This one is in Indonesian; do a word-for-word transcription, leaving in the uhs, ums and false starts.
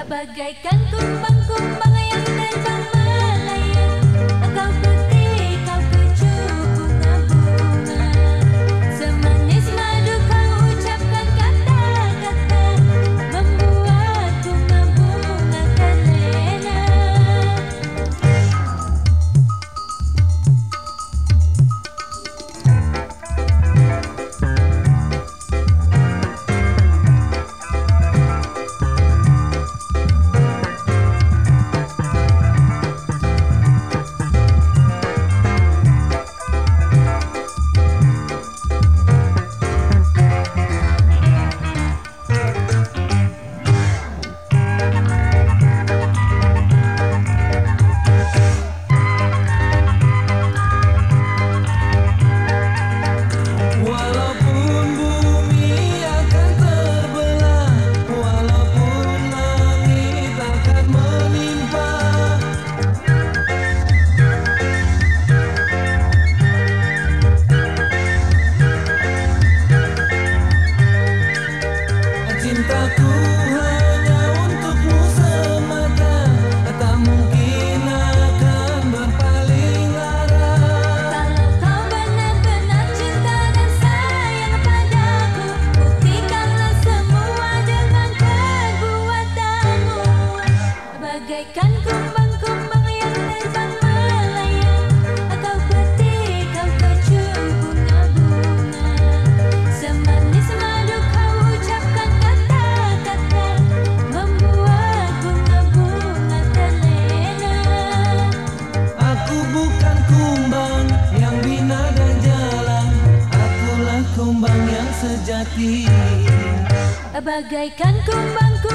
bagaikan kumbang-kumbang yang terbang melayang. Kau putih, kau kecup bunga-bunga, semanis madu kau ucapkan kata-kata, membuat bunga-bunga terlena. Cintaku hanya untukmu semata, tak mungkin akan berpaling arah. Kalau kau benar-benar cinta dan sayang padaku, buktikanlah semua dengan perbuatanmu. Bagaikan kumbang-kumbang yang terbang melayang, kau putih, kau kecup bunga-bunga, semanis madu kau ucapkan kata-kata, membuat bunga-bunga terlena. Aku bukan kumbang yang bina dan jalan, akulah kumbang yang sejati. Bagaikan kumbang